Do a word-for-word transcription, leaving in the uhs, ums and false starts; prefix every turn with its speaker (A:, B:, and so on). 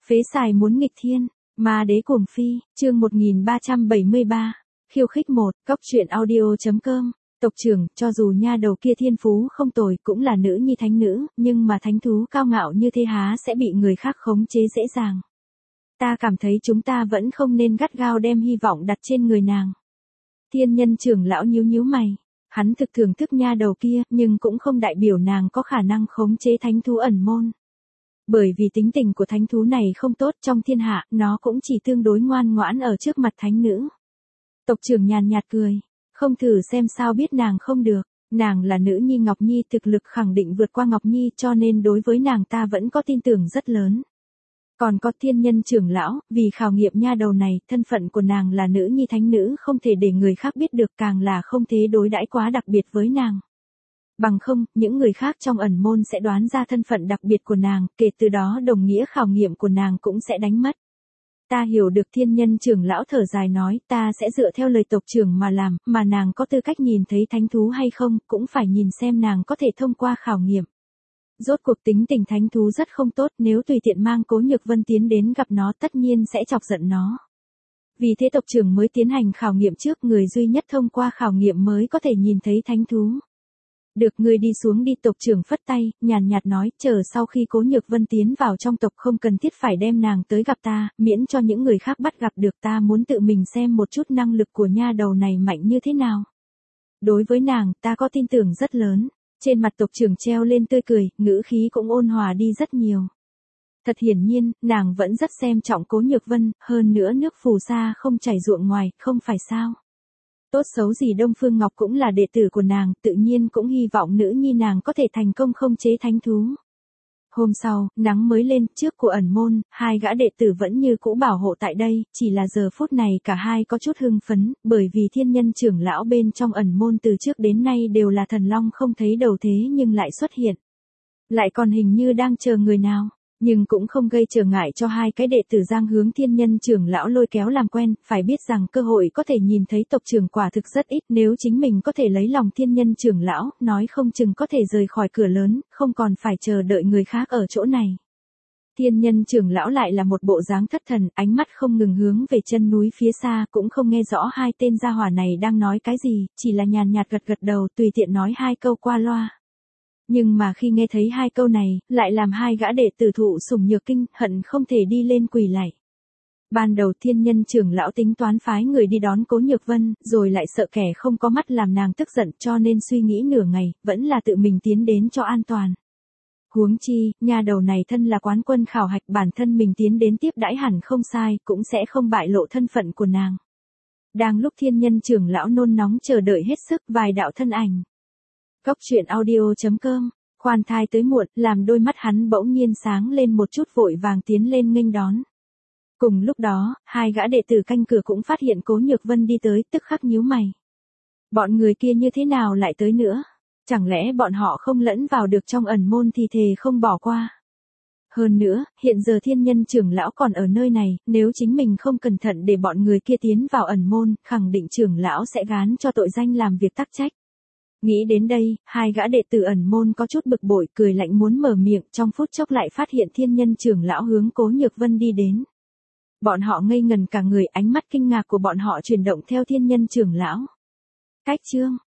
A: Phế xài muốn nghịch thiên, ma đế cuồng phi, chương một nghìn ba trăm bảy mươi ba, khiêu khích một, cóc truyện audio chấm com. Tộc trưởng, cho dù nha đầu kia thiên phú không tồi, cũng là nữ nhi thánh nữ, nhưng mà thánh thú cao ngạo như thế há sẽ bị người khác khống chế dễ dàng. Ta cảm thấy chúng ta vẫn không nên gắt gao đem hy vọng đặt trên người nàng. Thiên nhân trưởng lão nhíu nhíu mày. Hắn thực thưởng thức nha đầu kia, nhưng cũng không đại biểu nàng có khả năng khống chế thánh thú ẩn môn. Bởi vì tính tình của thánh thú này không tốt trong thiên hạ, nó cũng chỉ tương đối ngoan ngoãn ở trước mặt thánh nữ. Tộc trưởng nhàn nhạt cười, không thử xem sao biết nàng không được, nàng là nữ nhi Ngọc Nhi, thực lực khẳng định vượt qua Ngọc Nhi, cho nên đối với nàng ta vẫn có tin tưởng rất lớn. Còn có thiên nhân trưởng lão, vì khảo nghiệm nha đầu này, thân phận của nàng là nữ nhi thánh nữ không thể để người khác biết được, càng là không thể đối đãi quá đặc biệt với nàng. Bằng không, những người khác trong ẩn môn sẽ đoán ra thân phận đặc biệt của nàng, kể từ đó đồng nghĩa khảo nghiệm của nàng cũng sẽ đánh mất. Ta hiểu được, thiên nhân trưởng lão thở dài nói, ta sẽ dựa theo lời tộc trưởng mà làm, mà nàng có tư cách nhìn thấy thánh thú hay không, cũng phải nhìn xem nàng có thể thông qua khảo nghiệm. Rốt cuộc tính tình thánh thú rất không tốt, nếu tùy tiện mang Cố Nhược Vân tiến đến gặp nó tất nhiên sẽ chọc giận nó. Vì thế tộc trưởng mới tiến hành khảo nghiệm trước, người duy nhất thông qua khảo nghiệm mới có thể nhìn thấy thánh thú. Được, người đi xuống đi, tộc trưởng phất tay, nhàn nhạt nói, chờ sau khi Cố Nhược Vân tiến vào trong tộc không cần thiết phải đem nàng tới gặp ta, miễn cho những người khác bắt gặp được, ta muốn tự mình xem một chút năng lực của nha đầu này mạnh như thế nào. Đối với nàng, ta có tin tưởng rất lớn. Trên mặt tộc trưởng treo lên tươi cười, ngữ khí cũng ôn hòa đi rất nhiều. Thật hiển nhiên, nàng vẫn rất xem trọng Cố Nhược Vân, hơn nữa nước phù sa không chảy ruộng ngoài, không phải sao. Tốt xấu gì Đông Phương Ngọc cũng là đệ tử của nàng, tự nhiên cũng hy vọng nữ nhi nàng có thể thành công khống chế thánh thú. Hôm sau, nắng mới lên, trước của ẩn môn, hai gã đệ tử vẫn như cũ bảo hộ tại đây, chỉ là giờ phút này cả hai có chút hưng phấn, bởi vì thiên nhân trưởng lão bên trong ẩn môn từ trước đến nay đều là thần long không thấy đầu thế nhưng lại xuất hiện. Lại còn hình như đang chờ người nào, nhưng cũng không gây trở ngại cho hai cái đệ tử Giang hướng thiên nhân trưởng lão lôi kéo làm quen, phải biết rằng cơ hội có thể nhìn thấy tộc trưởng quả thực rất ít, nếu chính mình có thể lấy lòng thiên nhân trưởng lão, nói không chừng có thể rời khỏi cửa lớn, không còn phải chờ đợi người khác ở chỗ này. Thiên nhân trưởng lão lại là một bộ dáng thất thần, ánh mắt không ngừng hướng về chân núi phía xa, cũng không nghe rõ hai tên gia hỏa này đang nói cái gì, chỉ là nhàn nhạt gật gật đầu, tùy tiện nói hai câu qua loa. Nhưng mà khi nghe thấy hai câu này, lại làm hai gã đệ tử thụ sủng nhược kinh, hận không thể đi lên quỳ lạy. Ban đầu thiên nhân trưởng lão tính toán phái người đi đón Cố Nhược Vân, rồi lại sợ kẻ không có mắt làm nàng tức giận, cho nên suy nghĩ nửa ngày, vẫn là tự mình tiến đến cho an toàn. Huống chi, nha đầu này thân là quán quân khảo hạch, bản thân mình tiến đến tiếp đãi hẳn không sai, cũng sẽ không bại lộ thân phận của nàng. Đang lúc thiên nhân trưởng lão nôn nóng chờ đợi hết sức, vài đạo thân ảnh. Cóc truyện audio chấm com, khoan thai tới muộn, làm đôi mắt hắn bỗng nhiên sáng lên một chút, vội vàng tiến lên nghênh đón. Cùng lúc đó, hai gã đệ tử canh cửa cũng phát hiện Cố Nhược Vân đi tới, tức khắc nhíu mày. Bọn người kia như thế nào lại tới nữa? Chẳng lẽ bọn họ không lẫn vào được trong ẩn môn thì thề không bỏ qua? Hơn nữa, hiện giờ thiên nhân trưởng lão còn ở nơi này, nếu chính mình không cẩn thận để bọn người kia tiến vào ẩn môn, khẳng định trưởng lão sẽ gán cho tội danh làm việc tắc trách. Nghĩ đến đây, hai gã đệ tử ẩn môn có chút bực bội, cười lạnh muốn mở miệng, trong phút chốc lại phát hiện thiên nhân trưởng lão hướng Cố Nhược Vân đi đến. Bọn họ ngây ngần cả người, ánh mắt kinh ngạc của bọn họ chuyển động theo thiên nhân trưởng lão. Cách chương,